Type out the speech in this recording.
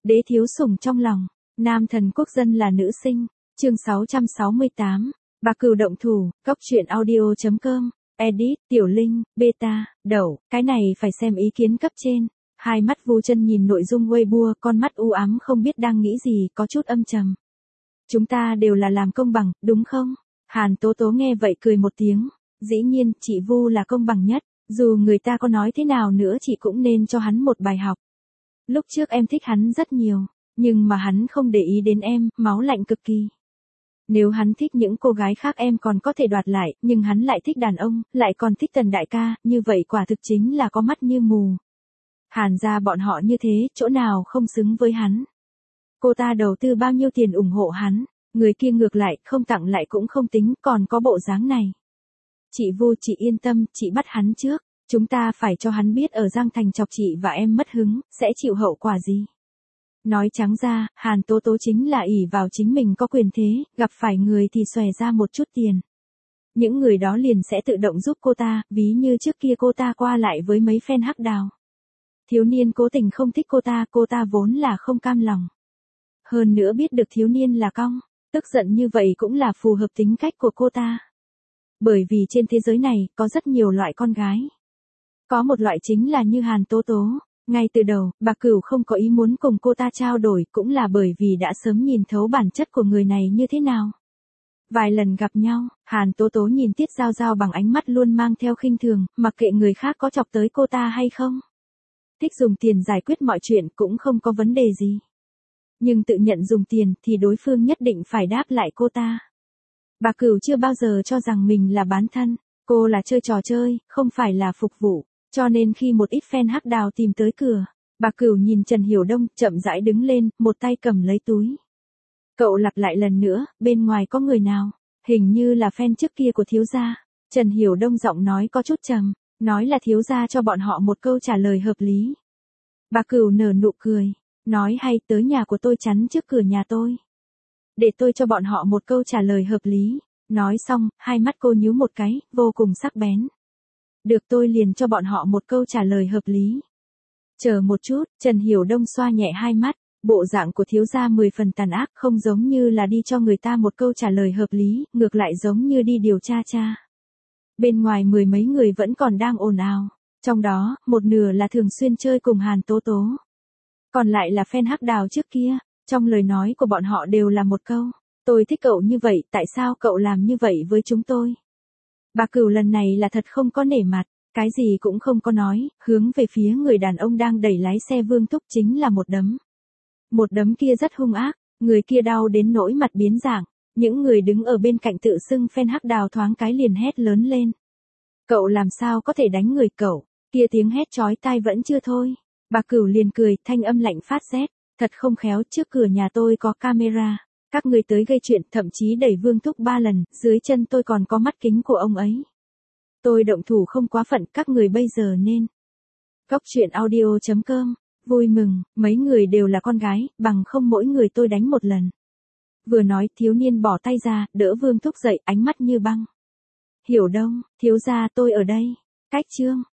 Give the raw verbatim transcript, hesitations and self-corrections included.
Đế thiếu sủng trong lòng, nam thần quốc dân là nữ sinh, chương sáu trăm sáu mươi tám, Bà Cừu động thủ, Cóc truyện audio chấm com, edit, Tiểu Linh, beta, đậu, cái này phải xem ý kiến cấp trên. Hai mắt Vu Chân nhìn nội dung Weibo, con mắt u ám không biết đang nghĩ gì, có chút âm trầm. Chúng ta đều là làm công bằng, đúng không? Hàn Tố Tố nghe vậy cười một tiếng, dĩ nhiên, chị Vu là công bằng nhất, dù người ta có nói thế nào nữa chị cũng nên cho hắn một bài học. Lúc trước em thích hắn rất nhiều, nhưng mà hắn không để ý đến em, máu lạnh cực kỳ. Nếu hắn thích những cô gái khác em còn có thể đoạt lại, nhưng hắn lại thích đàn ông, lại còn thích Tần đại ca, như vậy quả thực chính là có mắt như mù. Hàn gia bọn họ như thế, chỗ nào không xứng với hắn. Cô ta đầu tư bao nhiêu tiền ủng hộ hắn, người kia ngược lại, không tặng lại cũng không tính, còn có bộ dáng này. Chị Vu, chị yên tâm, chị bắt hắn trước, chúng ta phải cho hắn biết ở Giang Thành chọc chị và em mất hứng, sẽ chịu hậu quả gì. Nói trắng ra, Hàn Tố Tố chính là ỷ vào chính mình có quyền thế, gặp phải người thì xòe ra một chút tiền. Những người đó liền sẽ tự động giúp cô ta, ví như trước kia cô ta qua lại với mấy fan hắc đào. Thiếu niên cố tình không thích cô ta, cô ta vốn là không cam lòng. Hơn nữa biết được thiếu niên là cong, tức giận như vậy cũng là phù hợp tính cách của cô ta. Bởi vì trên thế giới này, có rất nhiều loại con gái. Có một loại chính là như Hàn Tố Tố. Ngay từ đầu, bà Cửu không có ý muốn cùng cô ta trao đổi, cũng là bởi vì đã sớm nhìn thấu bản chất của người này như thế nào. Vài lần gặp nhau, Hàn Tố Tố nhìn Tiết Giao Giao bằng ánh mắt luôn mang theo khinh thường, mặc kệ người khác có chọc tới cô ta hay không. Thích dùng tiền giải quyết mọi chuyện cũng không có vấn đề gì. Nhưng tự nhận dùng tiền thì đối phương nhất định phải đáp lại cô ta. Bà Cửu chưa bao giờ cho rằng mình là bán thân, cô là chơi trò chơi, không phải là phục vụ. Cho nên khi một ít fan hắc đào tìm tới cửa, bà Cửu nhìn Trần Hiểu Đông, chậm rãi đứng lên, một tay cầm lấy túi. Cậu lặp lại lần nữa, bên ngoài có người nào? Hình như là fan trước kia của thiếu gia. Trần Hiểu Đông giọng nói có chút trầm, nói là thiếu gia cho bọn họ một câu trả lời hợp lý. Bà Cửu nở nụ cười, nói hay tới nhà của tôi chắn trước cửa nhà tôi. Để tôi cho bọn họ một câu trả lời hợp lý. Nói xong, hai mắt cô nhíu một cái, vô cùng sắc bén. Được, tôi liền cho bọn họ một câu trả lời hợp lý. Chờ một chút, Trần Hiểu Đông xoa nhẹ hai mắt, bộ dạng của thiếu gia mười phần tàn ác, không giống như là đi cho người ta một câu trả lời hợp lý, ngược lại giống như đi điều tra cha. Bên ngoài mười mấy người vẫn còn đang ồn ào, trong đó, một nửa là thường xuyên chơi cùng Hàn Tố Tố. Còn lại là fan hắc đào trước kia, trong lời nói của bọn họ đều là một câu, tôi thích cậu như vậy, tại sao cậu làm như vậy với chúng tôi? Bà Cửu lần này là thật không có nể mặt, cái gì cũng không có nói, hướng về phía người đàn ông đang đẩy lái xe Vương Thúc chính là một đấm. Một đấm kia rất hung ác, người kia đau đến nỗi mặt biến dạng, những người đứng ở bên cạnh tự xưng fan hắc đào thoáng cái liền hét lớn lên. Cậu làm sao có thể đánh người cậu, kia tiếng hét chói tai vẫn chưa thôi. Bà Cửu liền cười, thanh âm lạnh phát rét, thật không khéo, trước cửa nhà tôi có camera. Các người tới gây chuyện, thậm chí đẩy Vương Thúc ba lần, dưới chân tôi còn có mắt kính của ông ấy. Tôi động thủ không quá phận, các người bây giờ nên. Cóc truyện audio chấm com, vui mừng, mấy người đều là con gái, bằng không mỗi người tôi đánh một lần. Vừa nói, thiếu niên bỏ tay ra, đỡ Vương Thúc dậy, ánh mắt như băng. Hiểu Đông, thiếu gia tôi ở đây. Cách chương.